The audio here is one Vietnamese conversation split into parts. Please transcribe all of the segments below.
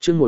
chương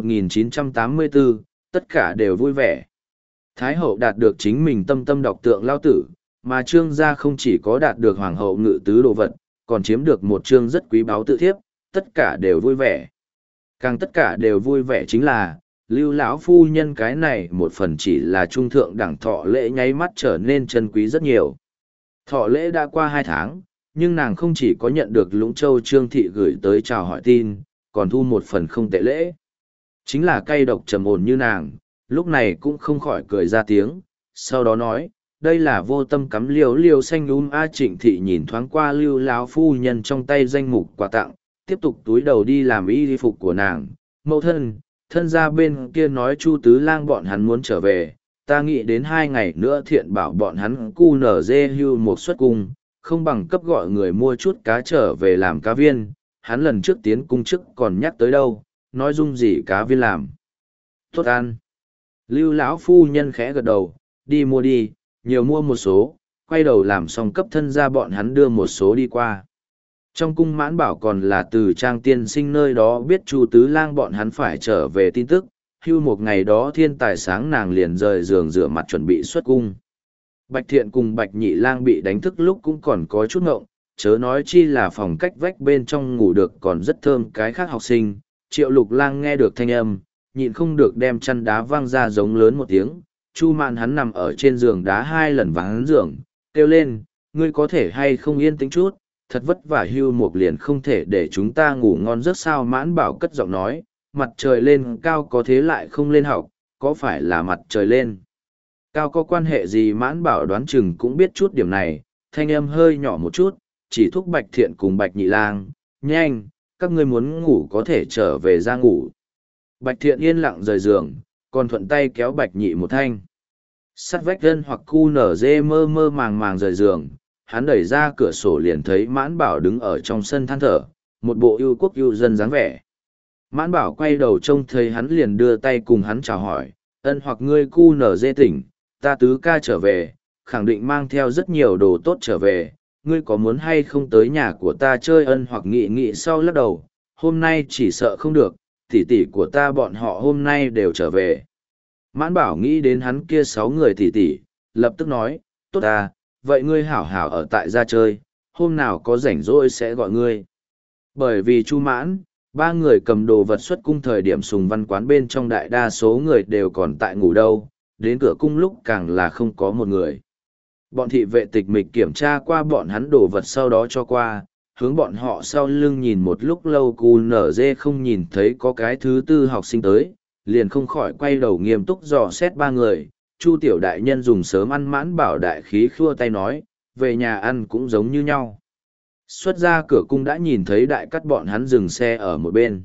1984, tất cả đều vui vẻ. Thái hậu đạt được chính mình tâm tâm độc tượng lao tử, mà trương gia không chỉ có đạt được hoàng hậu ngự tứ đồ vật, còn chiếm được một trương rất quý báu tự thiếp, tất cả đều vui vẻ. Càng tất cả đều vui vẻ chính là, lưu lão phu nhân cái này một phần chỉ là trung thượng đẳng thọ lễ nháy mắt trở nên chân quý rất nhiều. Thọ lễ đã qua 2 tháng, nhưng nàng không chỉ có nhận được Lũng Châu Trương Thị gửi tới chào hỏi tin, còn thu một phần không tệ lễ. Chính là cay độc trầm ổn như nàng, lúc này cũng không khỏi cười ra tiếng, sau đó nói, đây là vô tâm cắm liều liều xanh A Trịnh Thị nhìn thoáng qua lưu lão phu nhân trong tay danh mục quà tặng, tiếp tục túi đầu đi làm y phục của nàng. Mẫu thân gia bên kia nói Chu Tứ Lang bọn hắn muốn trở về, ta nghĩ đến 2 ngày nữa Thiện bảo bọn hắn cu nở dê hưu một suất cung, không bằng cấp gọi người mua chút cá trở về làm cá viên, hắn lần trước tiến cung chức còn nhắc tới đâu, nói dung gì cá viên làm. Tốt ăn. Lưu lão phu nhân khẽ gật đầu, đi mua đi, nhiều mua một số, quay đầu làm xong cấp thân gia bọn hắn đưa một số đi qua. Trong cung Mãn Bảo còn là từ Trang tiên sinh nơi đó biết Chu Tứ Lang bọn hắn phải trở về tin tức, hưu một ngày đó thiên tài sáng nàng liền rời giường rửa mặt chuẩn bị xuất cung. Bạch Thiện cùng Bạch Nhị Lang bị đánh thức lúc cũng còn có chút ngộng, chớ nói chi là phòng cách vách bên trong ngủ được còn rất thơm cái khác học sinh. Triệu Lục Lang nghe được thanh âm, nhịn không được đem chăn đá văng ra giống lớn một tiếng. Chu Mạn hắn nằm ở trên giường đá 2 lần vắng giường, kêu lên, ngươi có thể hay không yên tĩnh chút, thật vất vả hưu một liền không thể để chúng ta ngủ ngon giấc sao. Mãn Bảo cất giọng nói, mặt trời lên cao có thế lại không lên học, có phải là mặt trời lên cao có quan hệ gì? Mãn Bảo đoán chừng cũng biết chút điểm này, thanh âm hơi nhỏ một chút, chỉ thúc Bạch Thiện cùng Bạch Nhị Lang, nhanh, các ngươi muốn ngủ có thể trở về ra ngủ. Bạch Thiện yên lặng rời giường, còn thuận tay kéo Bạch Nhị một thanh. Sắt vách dân hoặc cu nở dê mơ mơ màng màng rời giường, hắn đẩy ra cửa sổ liền thấy Mãn Bảo đứng ở trong sân than thở, một bộ yêu quốc yêu dân dáng vẻ. Mãn Bảo quay đầu trông thấy hắn liền đưa tay cùng hắn chào hỏi, ân hoặc ngươi cu nở dê tỉnh, ta tứ ca trở về, khẳng định mang theo rất nhiều đồ tốt trở về, ngươi có muốn hay không tới nhà của ta chơi? Ân hoặc nghị nghị sau lắc đầu, hôm nay chỉ sợ không được, tỷ tỷ của ta bọn họ hôm nay đều trở về. Mãn Bảo nghĩ đến hắn kia 6 người tỷ tỷ, lập tức nói, tốt à, vậy ngươi hảo hảo ở tại gia chơi, hôm nào có rảnh rỗi sẽ gọi ngươi. Bởi vì Chu Mãn, 3 người cầm đồ vật xuất cung thời điểm Sùng Văn quán bên trong đại đa số người đều còn tại ngủ đâu, đến cửa cung lúc càng là không có một người. Bọn thị vệ tịch mịch kiểm tra qua bọn hắn đồ vật sau đó cho qua, hướng bọn họ sau lưng nhìn một lúc lâu cu nở dê không nhìn thấy có cái thứ tư học sinh tới, liền không khỏi quay đầu nghiêm túc dò xét 3 người. Chu tiểu đại nhân dùng sớm ăn. Mãn Bảo đại khí khua tay nói, về nhà ăn cũng giống như nhau. Xuất ra cửa cung đã nhìn thấy đại cắt bọn hắn dừng xe ở một bên.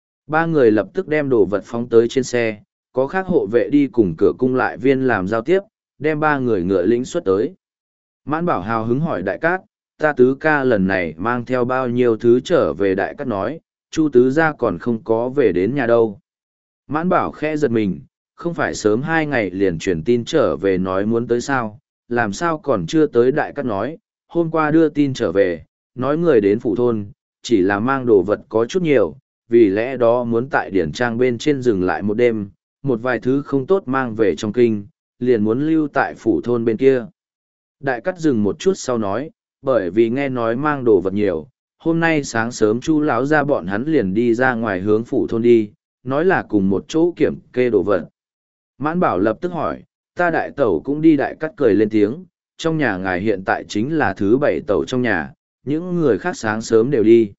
3 người lập tức đem đồ vật phóng tới trên xe, có khác hộ vệ đi cùng cửa cung lại viên làm giao tiếp, đem 3 người ngựa lĩnh xuất tới. Mãn Bảo hào hứng hỏi đại cát, ta tứ ca lần này mang theo bao nhiêu thứ trở về? Đại cát nói, Chu tứ gia còn không có về đến nhà đâu. Mãn Bảo khẽ giật mình, không phải sớm 2 ngày liền truyền tin trở về nói muốn tới sao, làm sao còn chưa tới? Đại cát nói, hôm qua đưa tin trở về, nói người đến phủ thôn, chỉ là mang đồ vật có chút nhiều, vì lẽ đó muốn tại điển trang bên trên dừng lại một đêm, một vài thứ không tốt mang về trong kinh, liền muốn lưu tại phủ thôn bên kia. Đại cắt dừng một chút sau nói, bởi vì nghe nói mang đồ vật nhiều, hôm nay sáng sớm Chu lão ra bọn hắn liền đi ra ngoài hướng phủ thôn đi, nói là cùng một chỗ kiểm kê đồ vật. Mãn Bảo lập tức hỏi, ta đại tẩu cũng đi? Đại cắt cười lên tiếng, trong nhà ngài hiện tại chính là thứ 7 tẩu trong nhà, những người khác sáng sớm đều đi.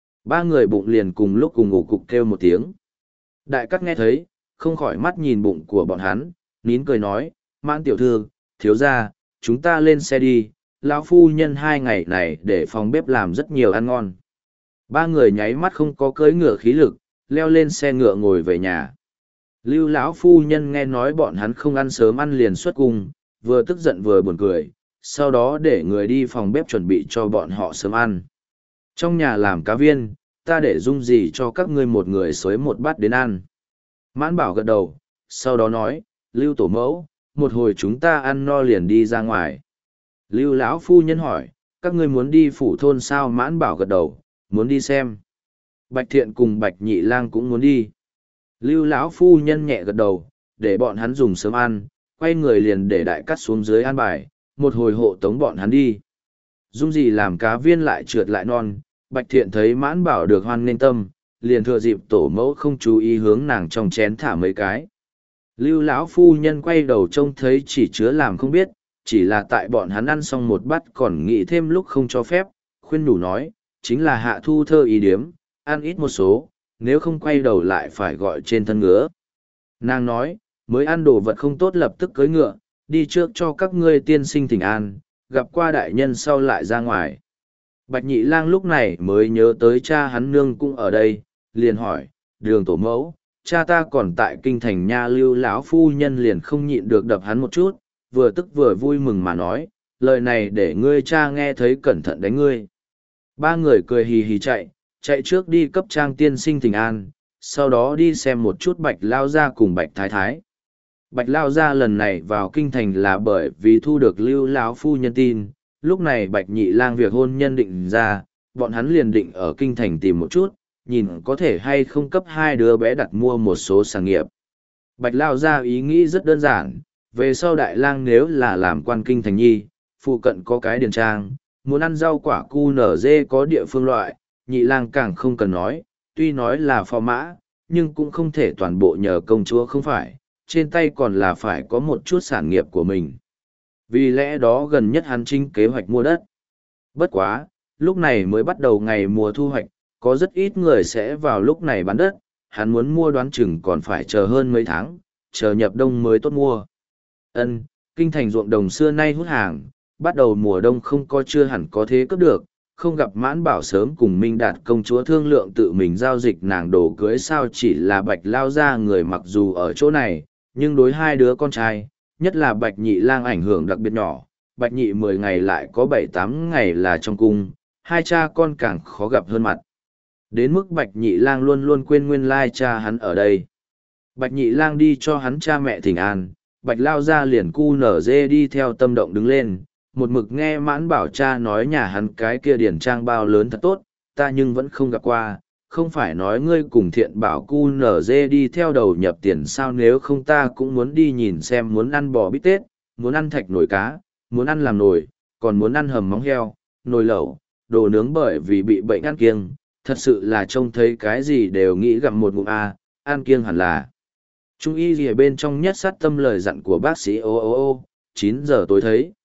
3 người bụng liền cùng lúc cùng ngủ cục kêu một tiếng. Đại cắt nghe thấy, không khỏi mắt nhìn bụng của bọn hắn, nín cười nói, Mãn tiểu thư, thiếu gia, chúng ta lên xe đi, lão phu nhân 2 ngày này để phòng bếp làm rất nhiều ăn ngon. 3 người nháy mắt không có cưỡi ngựa khí lực, leo lên xe ngựa ngồi về nhà. Lưu lão phu nhân nghe nói bọn hắn không ăn sớm ăn liền xuất cung, vừa tức giận vừa buồn cười, sau đó để người đi phòng bếp chuẩn bị cho bọn họ sớm ăn. Trong nhà làm cá viên, ta để dung gì cho các ngươi một người xới một bát đến ăn. Mãn Bảo gật đầu, sau đó nói, Lưu tổ mẫu, một hồi chúng ta ăn no liền đi ra ngoài. Lưu lão phu nhân hỏi, các ngươi muốn đi phủ thôn sao? Mãn Bảo gật đầu, muốn đi xem. Bạch Thiện cùng Bạch Nhị Lang cũng muốn đi. Lưu lão phu nhân nhẹ gật đầu, để bọn hắn dùng sớm ăn, quay người liền để đại cắt xuống dưới an bài, một hồi hộ tống bọn hắn đi. Dung gì làm cá viên lại trượt lại non, Bạch Thiện thấy Mãn Bảo được hoan nghênh tâm, liền thừa dịp tổ mẫu không chú ý hướng nàng trong chén thả mấy cái. Lưu lão phu nhân quay đầu trông thấy chỉ chứa làm không biết, chỉ là tại bọn hắn ăn xong một bát còn nghĩ thêm lúc không cho phép, khuyên nhủ nói, chính là hạ thu thơ ý điếm, ăn ít một số, nếu không quay đầu lại phải gọi trên thân ngứa. Nàng nói, mới ăn đồ vật không tốt lập tức cưỡi ngựa, đi trước cho các ngươi tiên sinh thỉnh an, gặp qua đại nhân sau lại ra ngoài. Bạch Nhị Lang lúc này mới nhớ tới cha hắn nương cũng ở đây, liền hỏi, Đường tổ mẫu, cha ta còn tại kinh thành nha. Lưu lão phu nhân liền không nhịn được đập hắn một chút, vừa tức vừa vui mừng mà nói, lời này để ngươi cha nghe thấy cẩn thận đánh ngươi. Ba người cười hì hì chạy trước đi cấp trang tiên sinh thỉnh an, sau đó đi xem một chút Bạch Lao Gia cùng Bạch Thái Thái. Bạch Lao Gia lần này vào kinh thành là bởi vì thu được Lưu lão phu nhân tin, lúc này Bạch Nhị Lang việc hôn nhân định ra, bọn hắn liền định ở kinh thành tìm một chút, nhìn có thể hay không cấp hai đứa bé đặt mua một số sản nghiệp. Bạch Lao Gia ý nghĩ rất đơn giản, về sau Đại Lang nếu là làm quan kinh thành nhi, phụ cận có cái điền trang, muốn ăn rau quả cu nở dê có địa phương loại, Nhị Lang càng không cần nói, tuy nói là phò mã, nhưng cũng không thể toàn bộ nhờ công chúa không phải, trên tay còn là phải có một chút sản nghiệp của mình. Vì lẽ đó gần nhất hắn chính kế hoạch mua đất. Bất quá, lúc này mới bắt đầu ngày mùa thu hoạch, có rất ít người sẽ vào lúc này bán đất, hắn muốn mua đoán chừng còn phải chờ hơn mấy tháng, chờ nhập đông mới tốt mua. Kinh thành ruộng đồng xưa nay hút hàng, bắt đầu mùa đông không có chưa hẳn có thế cướp được, không gặp Mãn Bảo sớm cùng Minh Đạt công chúa thương lượng tự mình giao dịch nàng đồ cưới sao chỉ là Bạch Lao Gia người mặc dù ở chỗ này, nhưng đối hai đứa con trai, nhất là Bạch Nhị Lang ảnh hưởng đặc biệt nhỏ, Bạch Nhị 10 ngày lại có 7-8 ngày là trong cung, hai cha con càng khó gặp hơn mặt. Đến mức Bạch Nhị Lang luôn luôn quên nguyên lai cha hắn ở đây. Bạch Nhị Lang đi cho hắn cha mẹ thỉnh an, Bạch Lao Gia liền cu nở dê đi theo tâm động đứng lên, một mực nghe Mãn Bảo cha nói nhà hắn cái kia điển trang bao lớn thật tốt, ta nhưng vẫn không gặp qua, không phải nói ngươi cùng Thiện Bảo cu nở dê đi theo đầu nhập tiền sao, nếu không ta cũng muốn đi nhìn xem, muốn ăn bò bít tết, muốn ăn thạch nồi cá, muốn ăn làm nồi, còn muốn ăn hầm móng heo, nồi lẩu, đồ nướng bởi vì bị bệnh ăn kiêng, thật sự là trông thấy cái gì đều nghĩ gặm một ngụm ăn kiêng hẳn là. Trung y gì ở bên trong nhất sát tâm lời dặn của bác sĩ 9 giờ tối thấy.